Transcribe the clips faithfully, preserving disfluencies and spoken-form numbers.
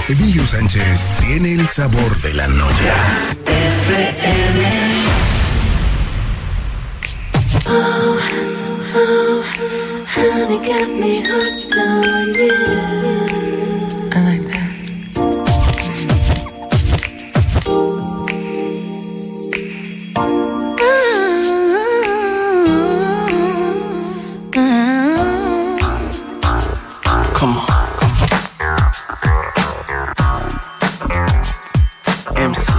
Emilio Sánchez tiene el sabor de la noche. F M. Oh, oh, honey got me hooked on you. I like that. Come on. M C.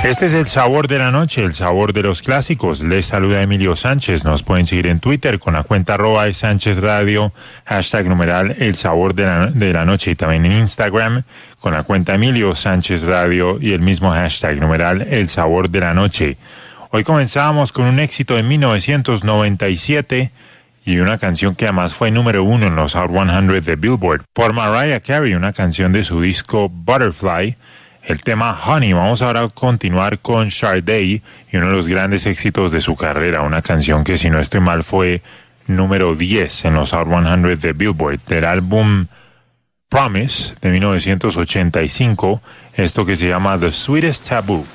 Este es el sabor de la noche, el sabor de los clásicos. Les saluda Emilio Sánchez. Nos pueden seguir en Twitter con la cuenta arroba de Sánchez Radio, hashtag numeral el sabor de la, de la noche, y también en Instagram con la cuenta Emilio Sánchez Radio y el mismo hashtag numeral el sabor de la noche. Hoy comenzamos con un éxito de mil novecientos noventa y siete y una canción que además fue número uno en los Hot cien de Billboard por Mariah Carey, una canción de su disco Butterfly. El tema Honey. Vamos ahora a continuar con Sade y uno de los grandes éxitos de su carrera, una canción que, si no estoy mal, fue número diez en los Hot cien de Billboard, del álbum Promise de mil novecientos ochenta y cinco, esto que se llama The Sweetest Taboo.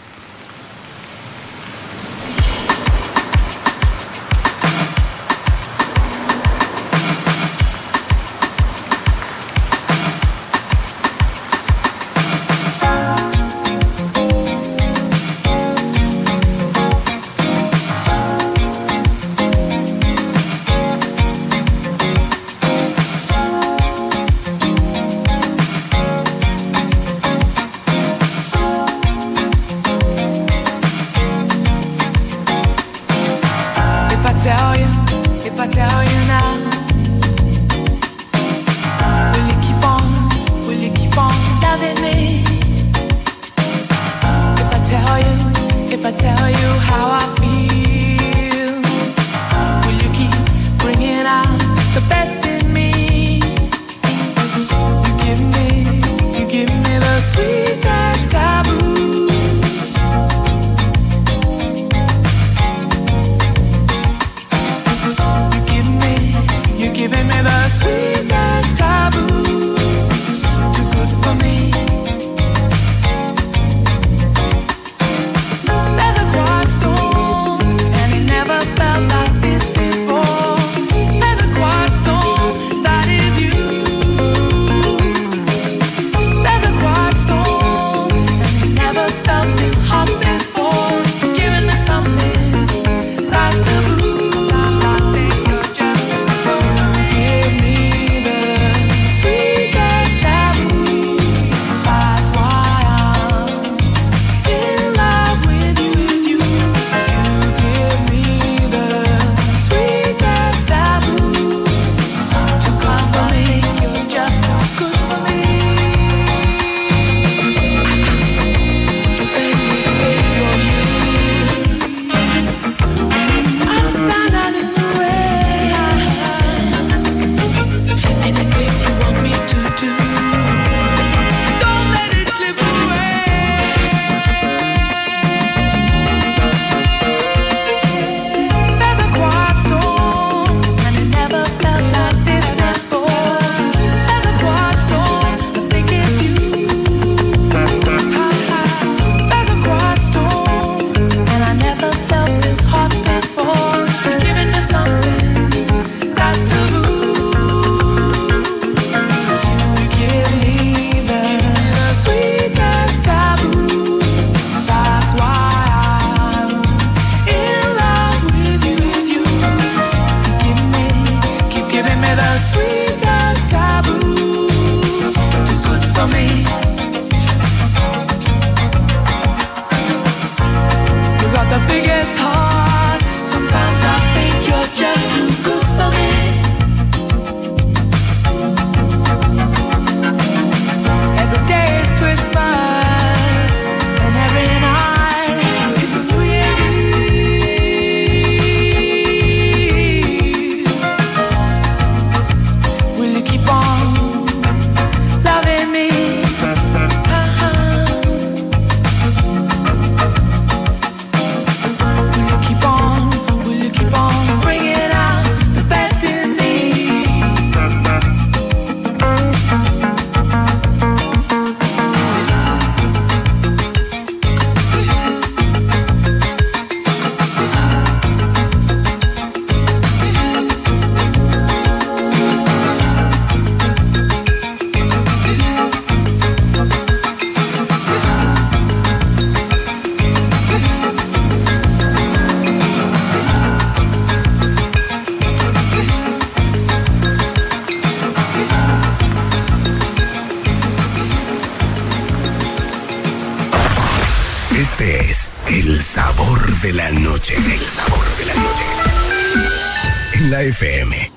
es el sabor de la noche. El sabor de la noche. En la F M.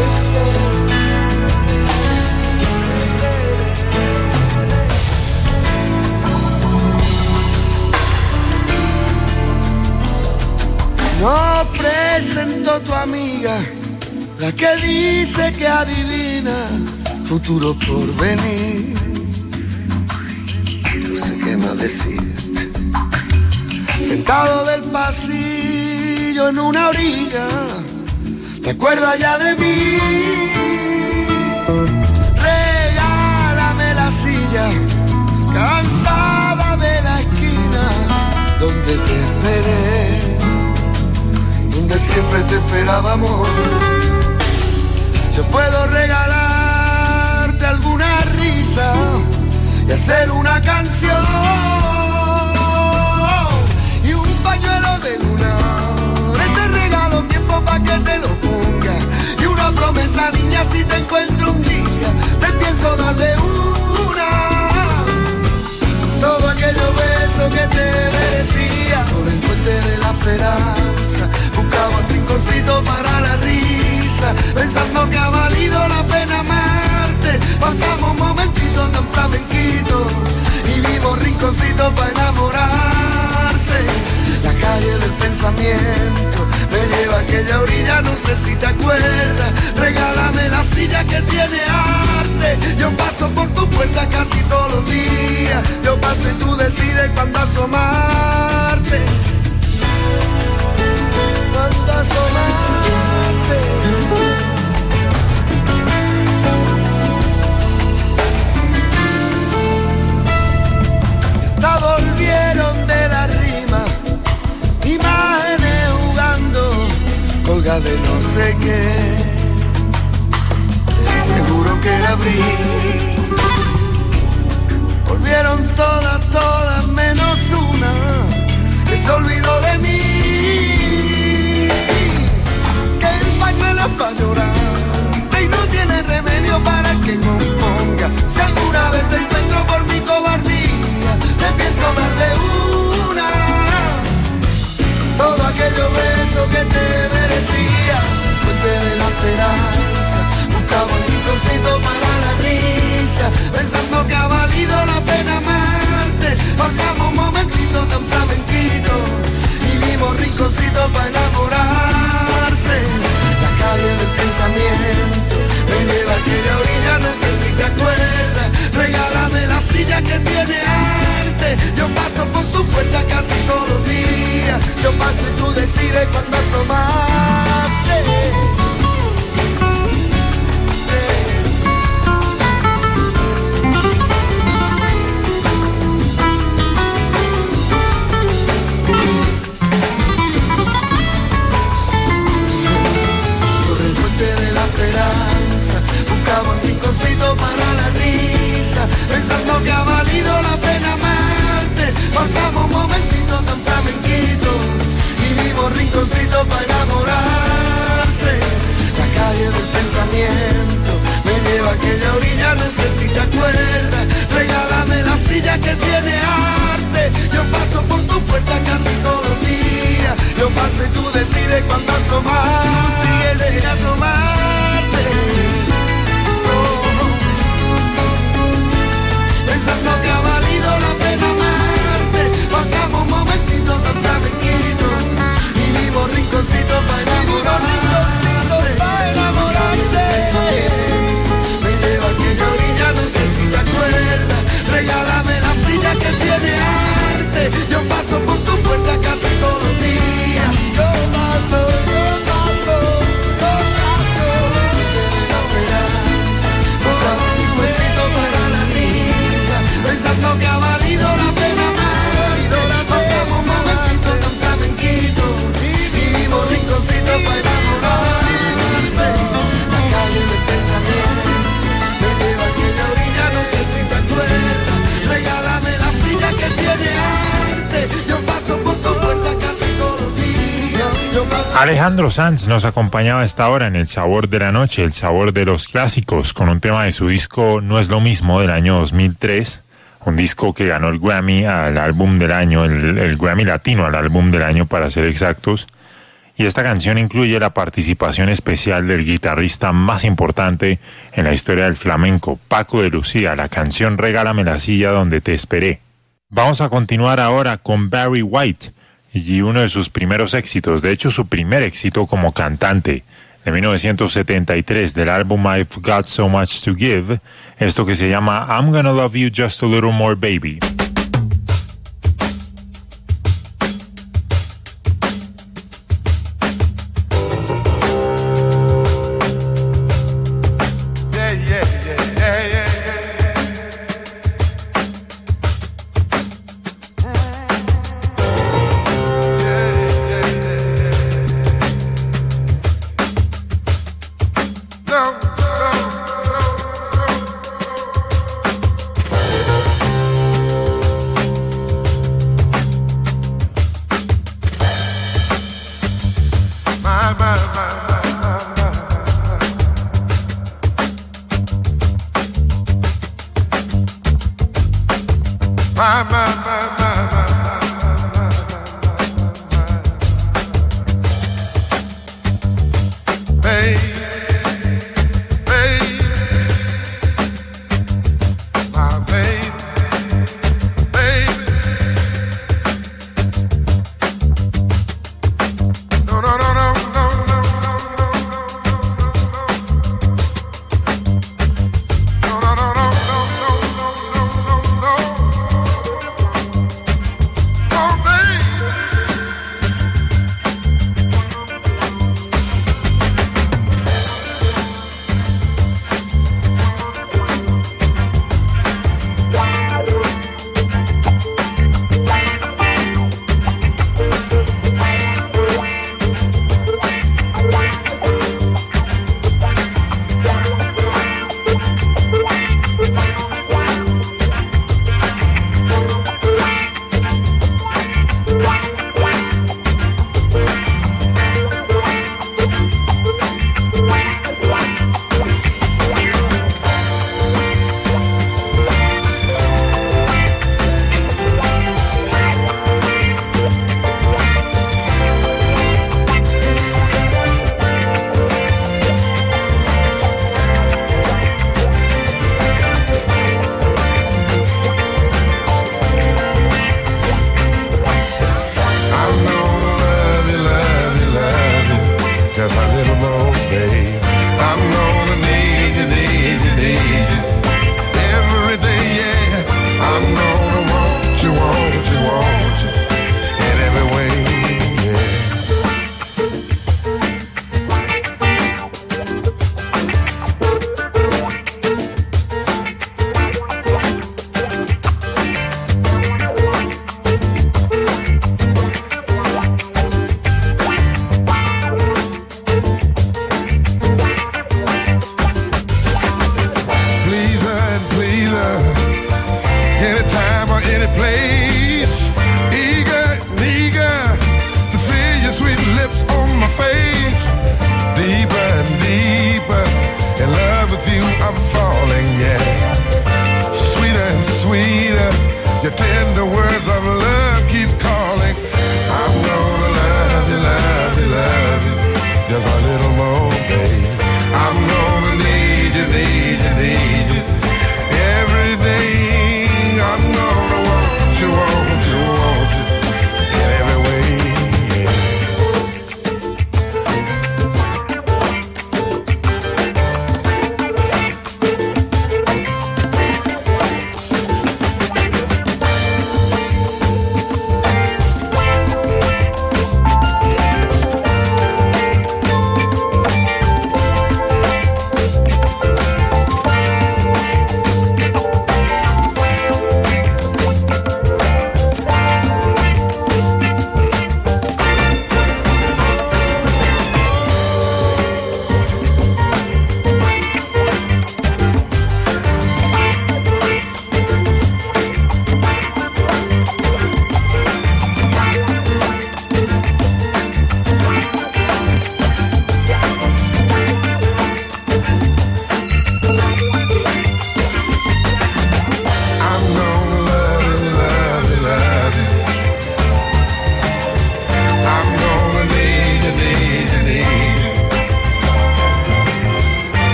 No presento tu amiga, la que dice que adivina futuro por venir. No sé qué más decirte. Sentado del pasillo en una orilla, ¿te acuerdas ya de mí? Regálame la silla, cansada de la esquina donde te esperé, donde siempre te esperábamos. Yo puedo regalarte alguna risa y hacer una canción y un pañuelo de luna. Te regalo tiempo pa' que te lo ponga y una promesa, niña, si te encuentro un día te pienso dar de una. Todo aquellos besos que te merecía por el puente de la esperanza. Buscaba un rinconcito para la risa, pensando que ha valido la pena amarte. Pasamos un momentito tan flamenquito y vimos rinconcitos para enamorarse. La calle del pensamiento me lleva a aquella orilla, no sé si te acuerdas. Regálame la silla que tiene arte. Yo paso por tu puerta casi todos los días. Yo paso y tú decides cuándo asomarte. Cuándo asomarte. Ya volvieron de la rima, imágenes jugando, colga de no sé qué. Seguro que era abril. Volvieron todas, todas menos una que se olvidó de mí. Que el pañuelo es para llorar y no tiene remedio para el que componga. Si alguna vez te encuentro por mi cobardía, te pienso dar de una. Todo aquello beso que te merecía, fuente de la esperanza. Buscaba un rinconcito para la risa, pensando que ha valido la pena amarte. Pasamos un momentito tan flamenquito y vimos rinconcitos para enamorarse. La calle del pensamiento me lleva a aquella orilla, no sé si te acuerdas. Regálame la silla que tiene arte. Yo paso por tu puerta casi todos los días. Yo paso y tú decides cuándo asomarte. Buscaba un rinconcito para la risa, pensando que ha valido la pena amarte. Pasamos un momentito tan flamenquito y vimos rinconcito para enamorarse. La calle del pensamiento me lleva a aquella orilla, no sé si te acuerdas. Regálame la silla que tiene arte. Yo paso por tu puerta casi todos los días. Yo paso y tú decides cuándo asomarte. Tú sigues sin asomarte. Pensando que ha valido la pena amarte. Pasamos un momentito tan tranquilo y vivo rinconcito para enamorarse. Para enamorarse. Me lleva a aquella orilla, no sé si te acuerdas. Regálame la silla que tiene arte. Yo paso por tu puerta casi todos los días. Yo paso, yo paso, yo paso. La esperanza, buscaba un rinconcito para la risa, pensando que ha valido la pena amarte. Pasamos un momentito tan flamenquito y vivimos rinconcito para enamorarse. La calle del pensamiento me lleva a aquella orilla, no sé si te acuerdas. Regálame la silla que tiene arte. Yo paso por tu puerta casi todos los días. Yo paso... Alejandro Sanz nos acompañaba a esta hora en El Sabor de la Noche, el sabor de los clásicos, con un tema de su disco No es lo mismo del año dos mil tres. un disco que ganó el Grammy al álbum del año, el, el Grammy Latino al álbum del año para ser exactos. Y esta canción incluye la participación especial del guitarrista más importante en la historia del flamenco, Paco de Lucía, la canción Regálame la silla donde te esperé. Vamos a continuar ahora con Barry White y uno de sus primeros éxitos, de hecho su primer éxito como cantante, de mil novecientos setenta y tres, del álbum I've Got So Much to Give, esto que se llama I'm Gonna Love You Just a Little More Baby. No.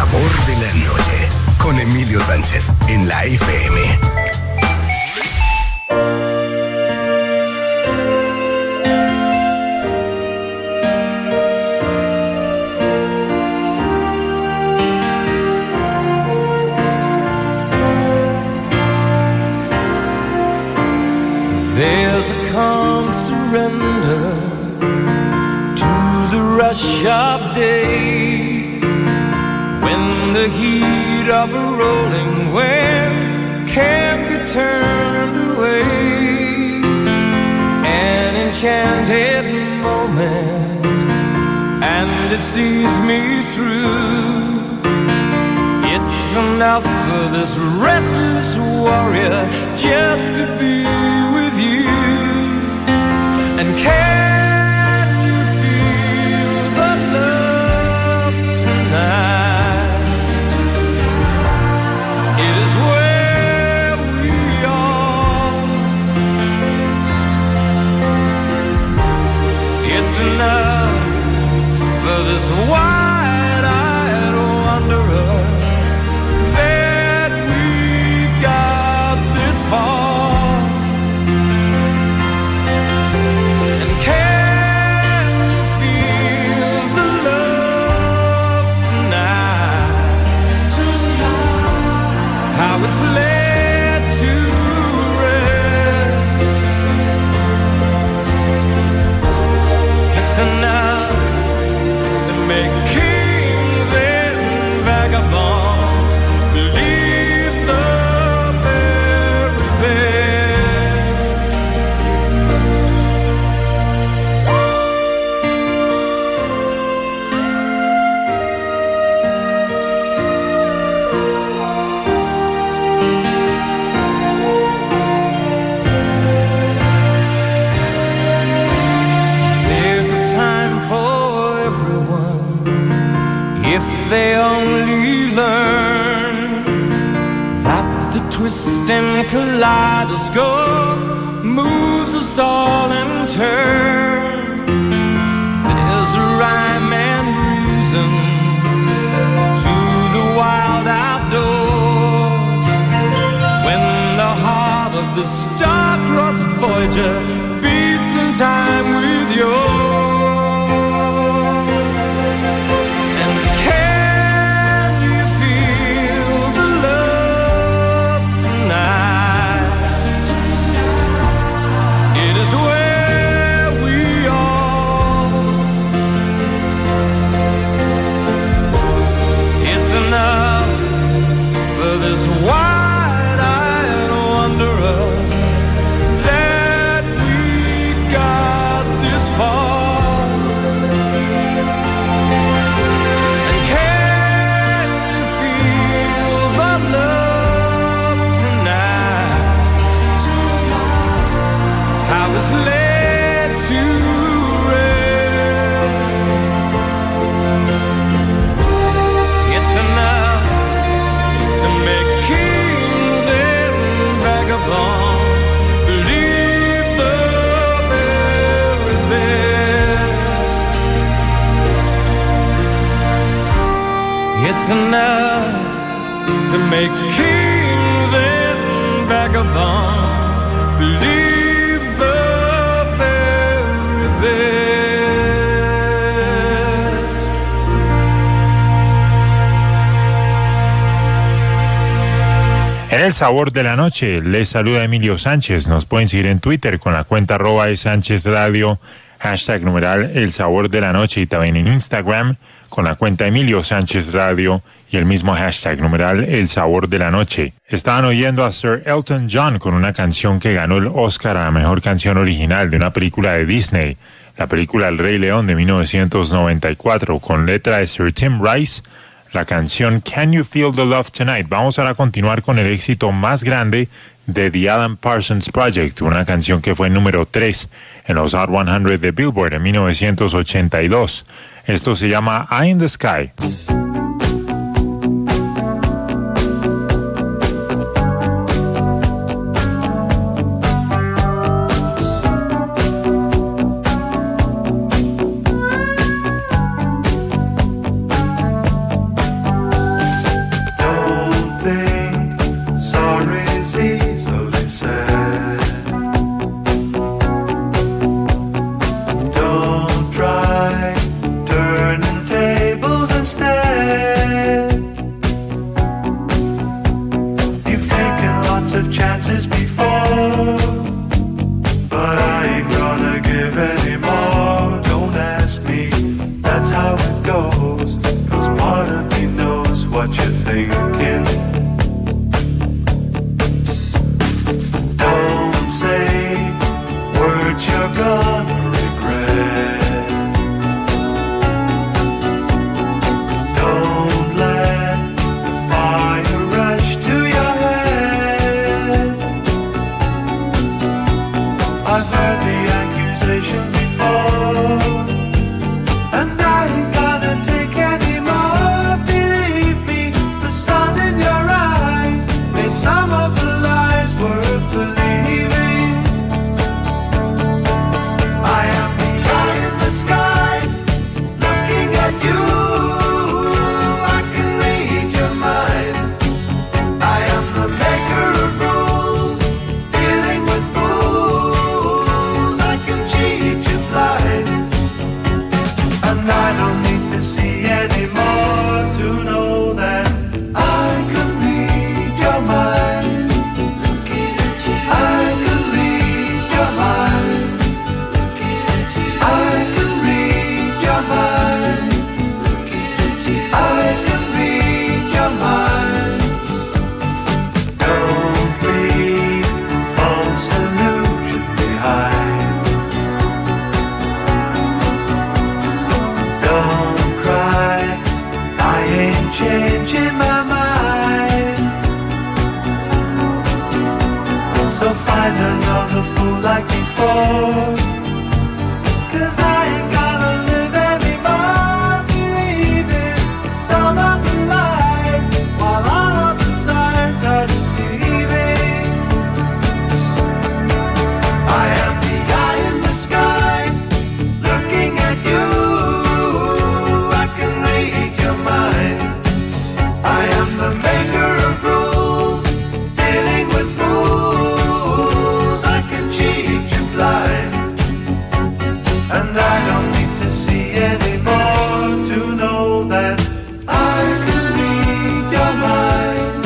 sabor de la noche con Emilio Sánchez en la F M. There's a calm surrender to the rush of day, when the heat of a rolling wave can't be turned away. An enchanted moment, and it sees me through. It's enough for this restless warrior just to be with you. And can you feel the love tonight? It is where we are. It's enough for this wide-eyed wanderer that we got this far. Was led to rest. It's enough to make kings and vagabonds believe the very best. If they only learn that the twist and kaleidoscope moves us all in turn. There's a rhyme and reason to the wild outdoors, when the heart of the star-crossed Voyager beats in time with yours. It's enough to make kings and vagabonds believe the very best. En el sabor de la noche les saluda Emilio Sánchez. Nos pueden seguir en Twitter con la cuenta arroba de Sánchez Radio, hashtag numeral el sabor de la noche, y también en Instagram con la cuenta Emilio Sánchez Radio y el mismo hashtag numeral el sabor de la noche. Estaban oyendo a Sir Elton John con una canción que ganó el Oscar a la mejor canción original de una película de Disney, la película El Rey León de mil novecientos noventa y cuatro, con letra de Sir Tim Rice, la canción Can You Feel the Love Tonight. Vamos ahora a continuar con el éxito más grande de The Alan Parsons Project, una canción que fue número tres en los Hot cien de Billboard en mil novecientos ochenta y dos. Esto se llama Eye in the Sky. you thinking? Don't say words you're gonna regret. Don't let the fire rush to your head. I've heard the accusation before, and I ain't gonna take any more. Believe me, the sun in your eyes made some of the lies worth believing. I am the eye in the sky, looking at you. I can read your mind. I am the maker of rules, dealing with fools. I can cheat you blind, and I don't need to see anymore to know that I can read your mind. I can read your mind. I can read your mind. I can read your mind. Don't leave false illusion behind. Don't cry, I ain't changing my mind. So find another fool like before, 'cause I ain't gonna live anymore believing some of the lies, while all of the signs are deceiving. I am the eye in the sky, looking at you. I can read your mind. I am the maker of rules, dealing with fools. I can cheat you blind, and I don't need to see anymore to know that I can read your mind.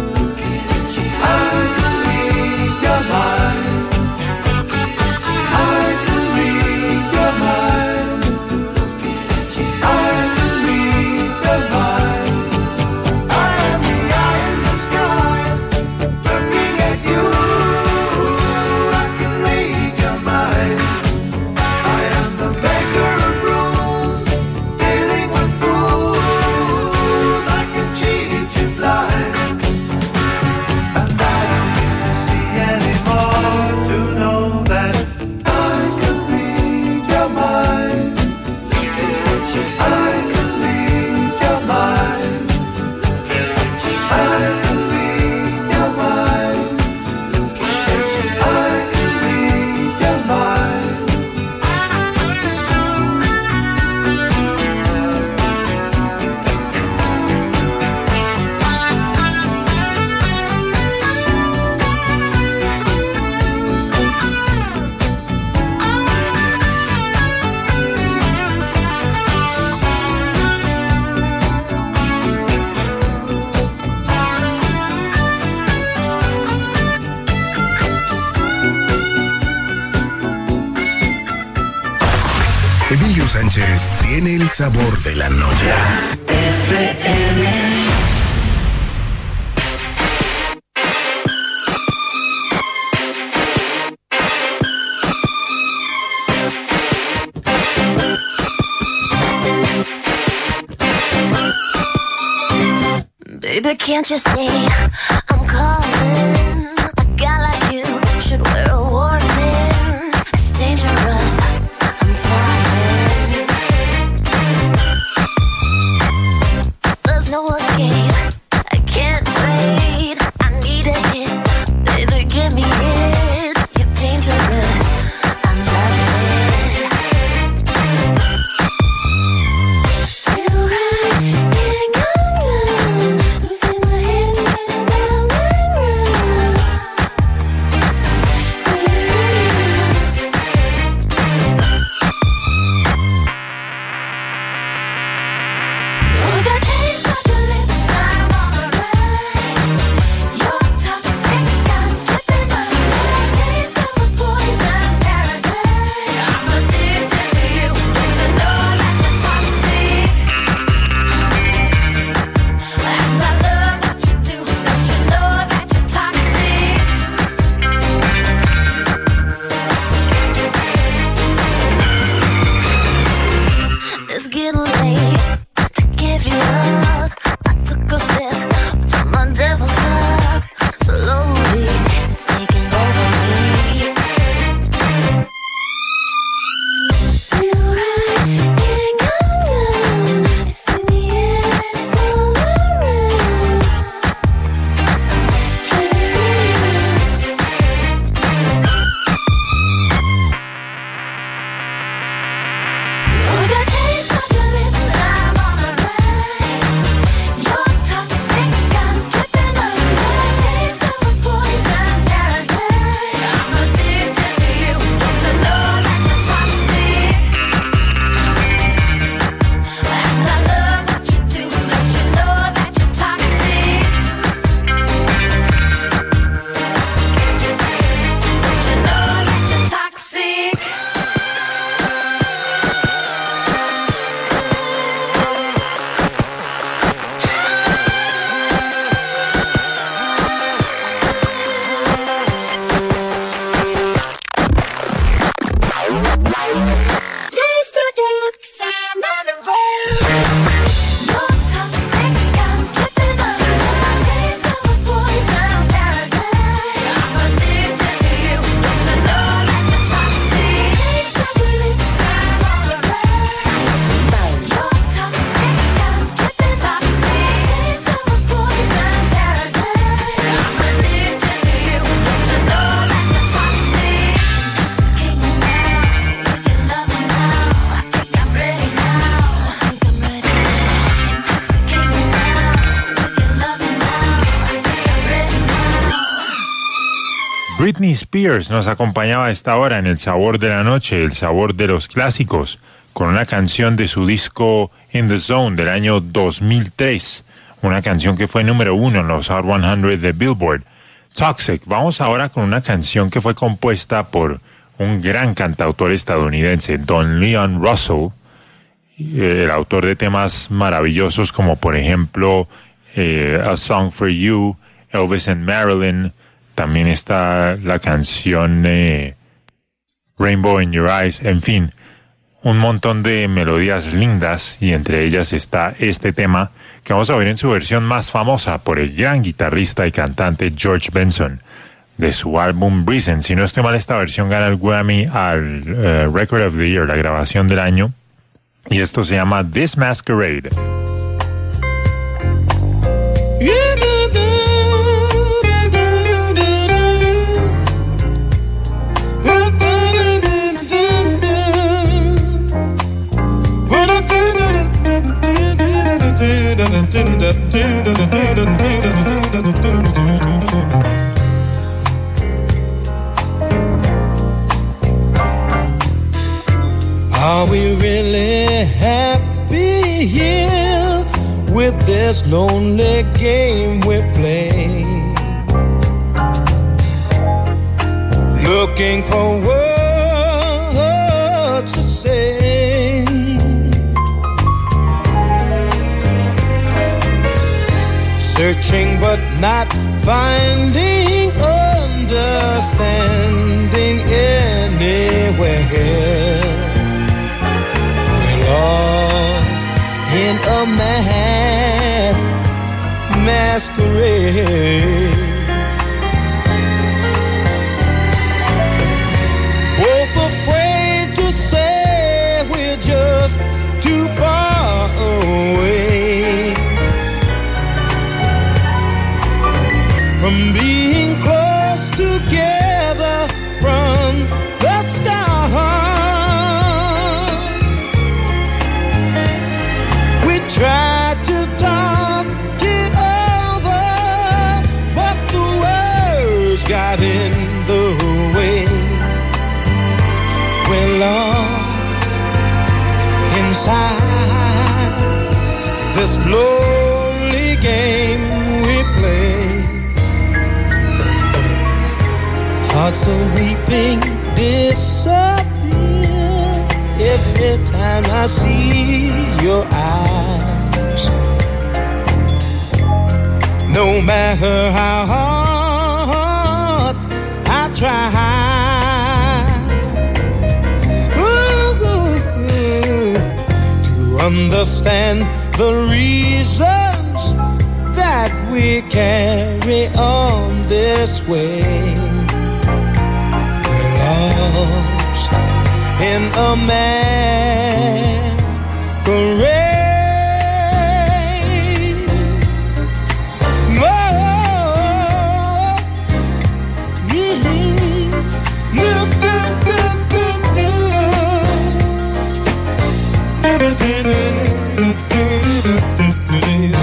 I can read your mind. I can read your mind. I can read your mind. I am the eye in the sky, looking at you. I can read your mind. I am the maker of rules, dealing with fools. I can cheat you blind, and I don't need to see anymore to know that I can read your mind. I can read your mind. I can read your mind. I can read your mind. Emilio Sánchez tiene el sabor de la noche. Baby, can't you see I'm calling? A guy like you should wear a warning. It's dangerous, I'm falling. There's no escape, I can't wait. I need a hit, baby, give me it. You're dangerous, I'm loving it. Till I can't come down, losing my head, spinning round and round. Britney Spears nos acompañaba a esta hora en El Sabor de la Noche, el sabor de los clásicos, con una canción de su disco In the Zone del año dos mil tres, una canción que fue número uno en los Hot cien de Billboard. Toxic. Vamos ahora con una canción que fue compuesta por un gran cantautor estadounidense, Don Leon Russell, el autor de temas maravillosos como por ejemplo eh, A Song for You, Elvis and Marilyn. También está la canción eh, Rainbow in Your Eyes, en fin, un montón de melodías lindas, y entre ellas está este tema que vamos a ver en su versión más famosa por el gran guitarrista y cantante George Benson, de su álbum Reason. Si no estoy mal, esta versión gana el Grammy al uh, Record of the Year, la grabación del año, y esto se llama This Masquerade. Are we really happy here with this lonely game we play? Looking for words to say, searching but not finding understanding anywhere. We're lost in a mass masquerade. Both afraid to say we're just too far away from being close together from the start. We tried to talk it over, but the words got in the way. We're lost inside this lonely game we play. Hearts are weeping, disappear every time I see your eyes. No matter how hard I try, ooh, to understand the reasons that we carry on this way. Lost in a masquerade. Oh, mm-hmm. Do, do, do, do, do. Do, do, do, do, do, do, do.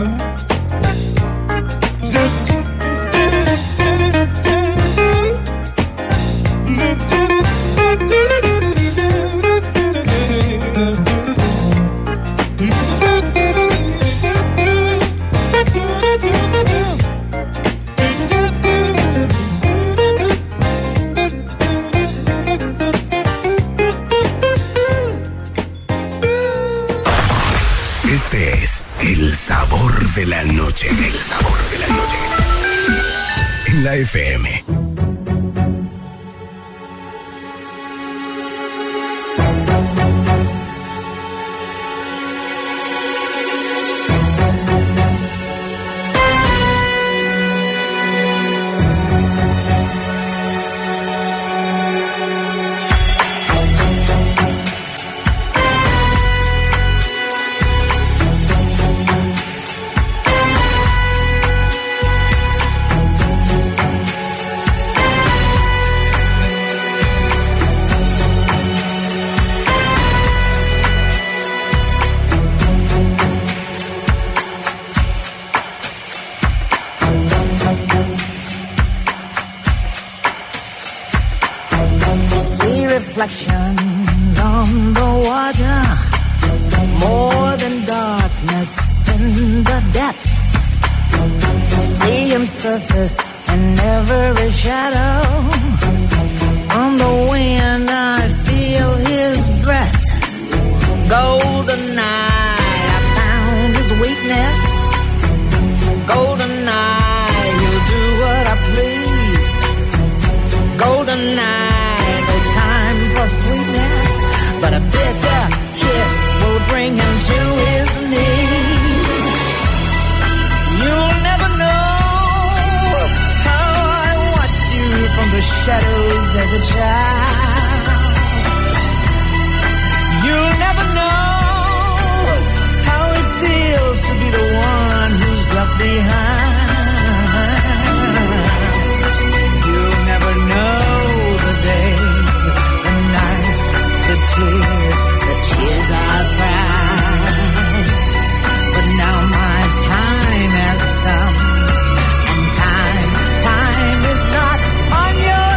Este es El Sabor de la Noche. El Sabor de la Noche. En la F M. reflections on the water, more than darkness in the depths. See him surface in every shadow. On the wind I feel his breath. Golden eye, I found his weakness. Golden eye, he'll do what I please. Golden eye, no time for sweetness, but a bitter kiss will bring him to his knees. You'll never know how I watched you from the shadows as a child. You'll never know how it feels to be the one who's left behind. You'll never know the days, the nights, the tears, the tears I've cried. But now my time has come, and time, time is not on your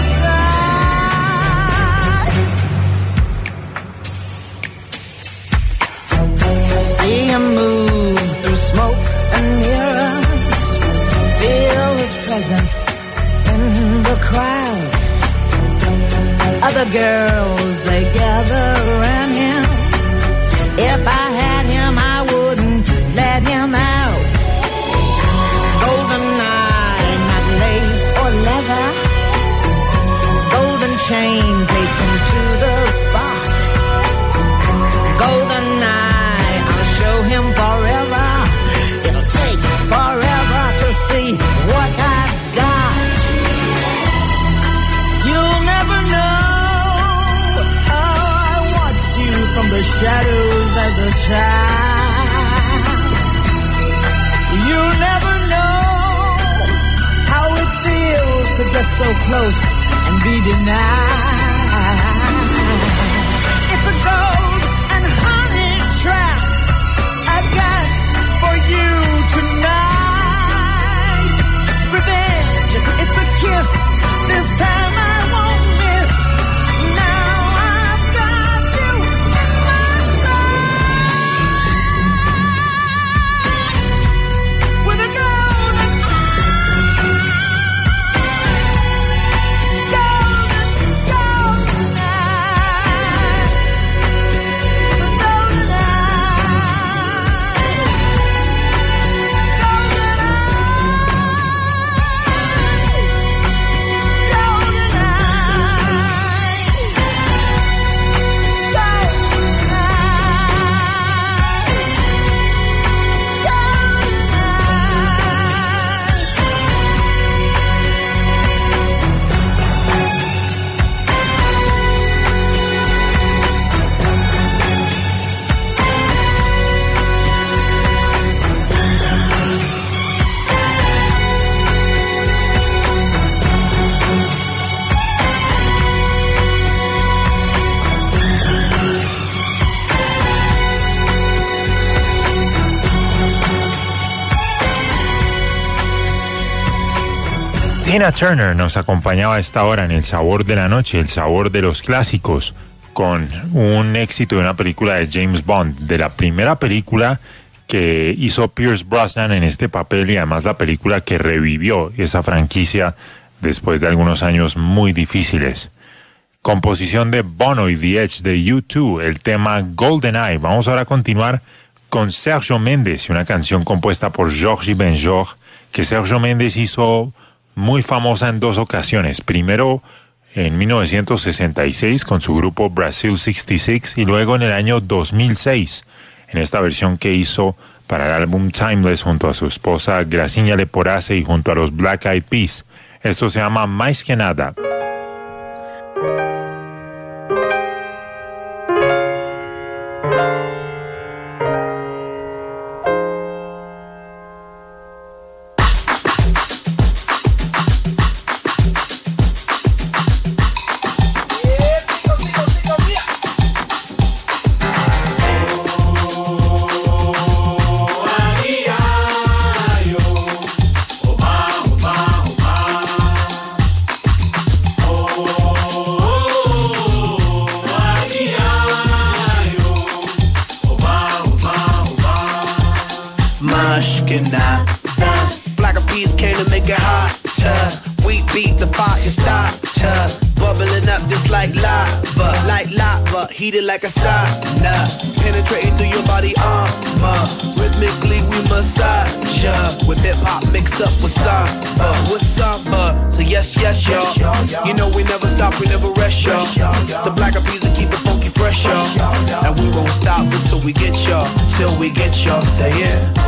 side. See him move through smoke and mirrors, feel his presence in the crowd. Other girls, they gather around him. If I had him, I wouldn't let him out. Golden eye, not lace or leather. Golden chain, take him to the spot. Golden eye, I'll show him forever. It'll take forever to see what I've got. You'll never know how I watched you from the shadows as a child. You'll never know how it feels to get so close and be denied. It's a gold and honey trap I got for you tonight. Revenge, it's a kiss. This time I won't miss. Now I've got you in my sight. With a golden eye. Golden, golden eye. The golden eye. Golden Tina Turner nos acompañaba a esta hora en El Sabor de la Noche, el sabor de los clásicos, con un éxito de una película de James Bond, de la primera película que hizo Pierce Brosnan en este papel y además la película que revivió esa franquicia después de algunos años muy difíciles. Composición de Bono y The Edge de U dos, el tema GoldenEye. Vamos ahora a continuar con Sergio Méndez, una canción compuesta por Georges Benjor, que Sergio Méndez hizo muy famosa en dos ocasiones. Primero en mil novecientos sesenta y seis con su grupo Brasil sesenta y seis y luego en el año dos mil seis en esta versión que hizo para el álbum Timeless junto a su esposa Graciña Leporace y junto a los Black Eyed Peas. Esto se llama Mais que Nada. make it hotter. We beat the fire starter, bubbling up just like lava, like lava, heated like a sauna, penetrating through your body armor. Rhythmically we massage ya, with hip hop mixed up with samba, with samba. So yes, yes, y'all. You know we never stop, we never rest, y'all. The Black Eyed Peas will keep it funky fresh, y'all. And we won't stop until we get y'all, till we get y'all. Say yeah.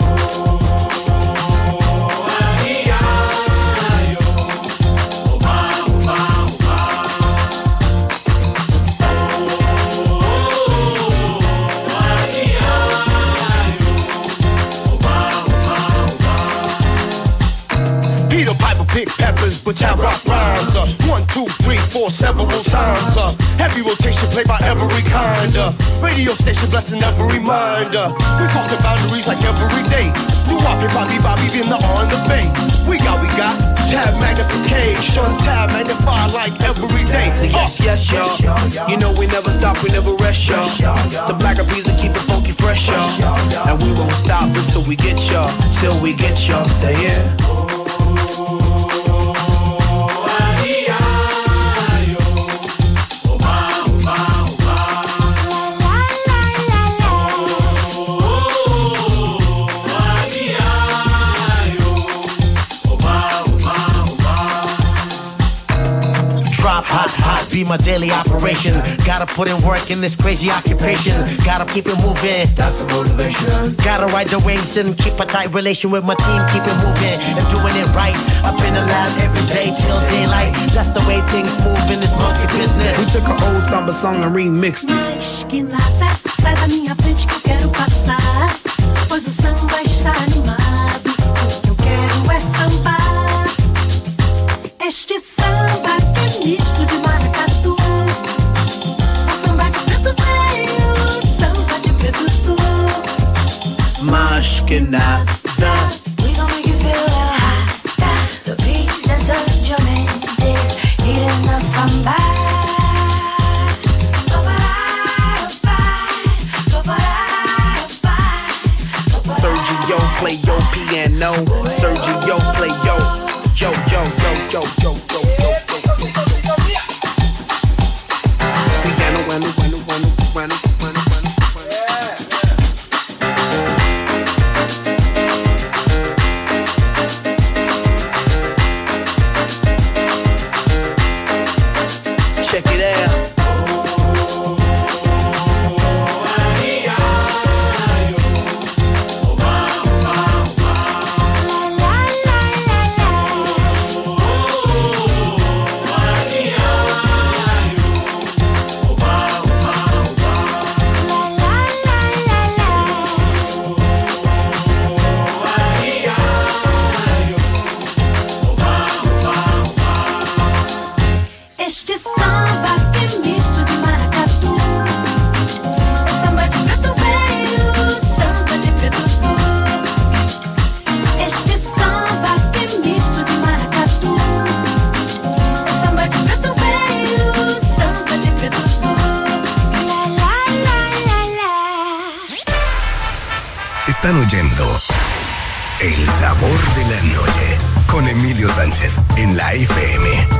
Pick peppers, but I rock rhymes. Uh, one, two, three, four, several times. Uh, heavy rotation played by every kind. Uh, radio station blessing every mind. Uh, we crossing boundaries like every day. New Bobby, Bobby, Bobby, in the on the bay. We got, we got tab magnification, tab magnified like every day. So yes, yes, y'all. You know we never stop, we never rest, y'all. The Black Eyed Peas will keep it funky fresh, y'all. And we won't stop until we get y'all, till we get y'all. Say yeah. Hot, hot, be my daily operation. Gotta put in work in this crazy occupation. Gotta keep it moving, that's the motivation. Gotta ride the waves and keep a tight relation with my team. Keep it moving and doing it right. Up in the lab every day till daylight. That's the way things move in this monkey business. We took an old samba song and remixed. Mas que nada, sai da minha frente que eu quero passar. Pois o samba está animado. O que eu quero é sambar. Este samba que é misto de maracatu. O samba de preto veio, samba de preto tu. Mas que nada. We gon' make you feel hot. The beats and such your melodies, heating up samba. Sergio play your piano. Sergio play yo, yo, yo, yo, yo, yo, yo, yo, yo. Piano, piano, piano, piano, piano, piano, check it out. Este samba que é misto de maracatu. Samba de preto veio, samba de preto tu. Este samba que é misto de maracatu. Samba de preto veio, samba de preto tu. La la la la la. Están oyendo El Sabor de la Noche con Emilio Sánchez en la F M.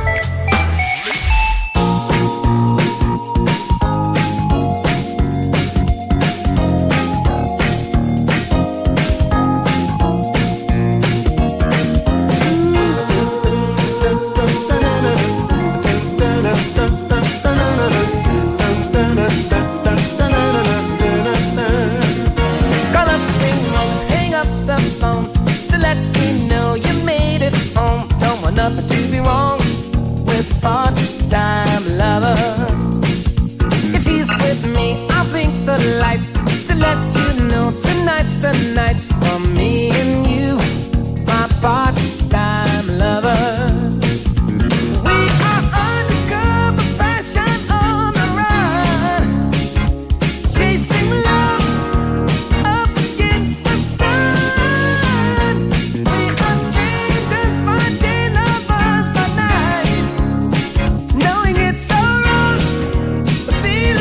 Nothing to be wrong with part-time lover. If she's with me, I'll blink the lights to let you know tonight's the night for me and you, my part-time lover. We are undercover fashion on the run, chasing love up against the sun. We are strangers for day.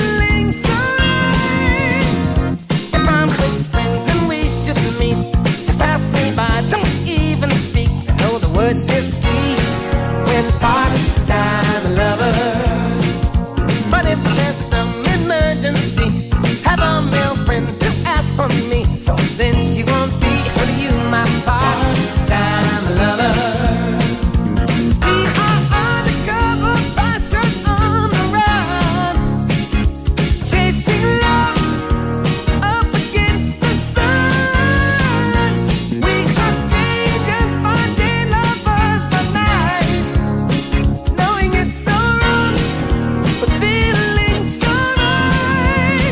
Just words is sweet when part-time lovers. But if there's some emergency, have a male friend to ask for me. So then she won't be for you, my part-time lover. We are undercover bachelors on the run, chasing love up against the sun. We are strangers by day, lovers by night, knowing it's so wrong, but feeling so right.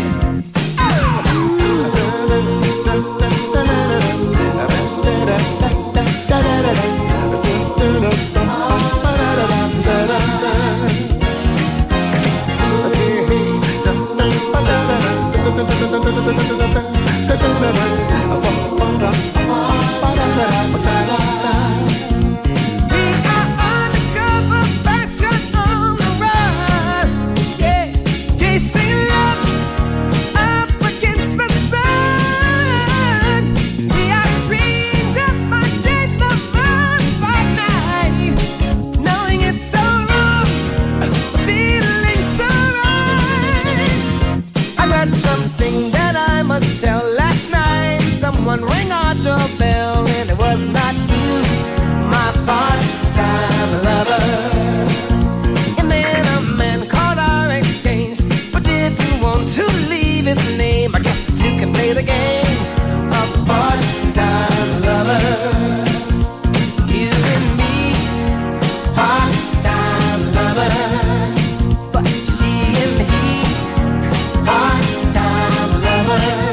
Something that I must tell. Last night someone rang our doorbell and it was not you, my part-time lover. And then a man called our exchange but didn't want to leave his name. I guess you can play the game of part-time lovers. You and me, part-time lovers. But she and he, part-time lovers.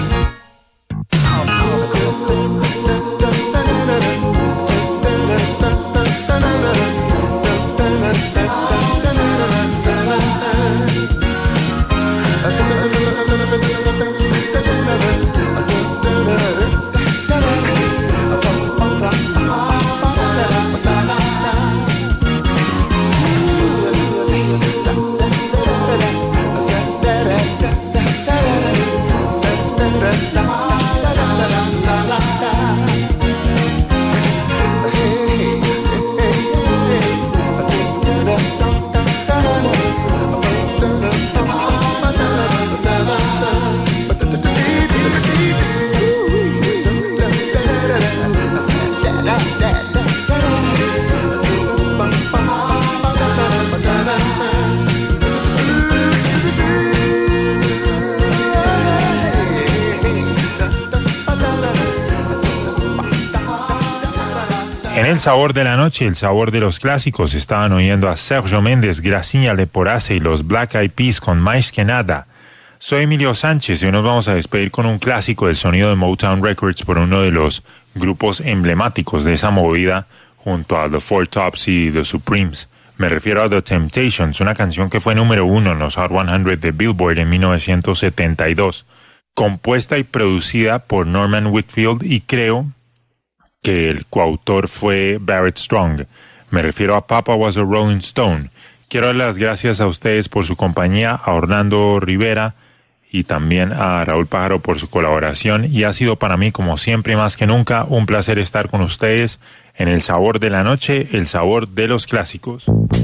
En el sabor de la noche, el sabor de los clásicos, estaban oyendo a Sergio Méndez, Graciña Leporace y los Black Eyed Peas con Mais que Nada. Soy Emilio Sánchez y hoy nos vamos a despedir con un clásico del sonido de Motown Records por uno de los grupos emblemáticos de esa movida junto a The Four Tops y The Supremes. Me refiero a The Temptations, una canción que fue número uno en los Hot cien de Billboard en mil novecientos setenta y dos. Compuesta y producida por Norman Whitfield y creo que el coautor fue Barrett Strong. Me refiero a Papa Was a Rolling Stone. Quiero dar las gracias a ustedes por su compañía, a Orlando Rivera y también a Raúl Pájaro por su colaboración, y ha sido para mí, como siempre y más que nunca, un placer estar con ustedes en el sabor de la noche, el sabor de los clásicos.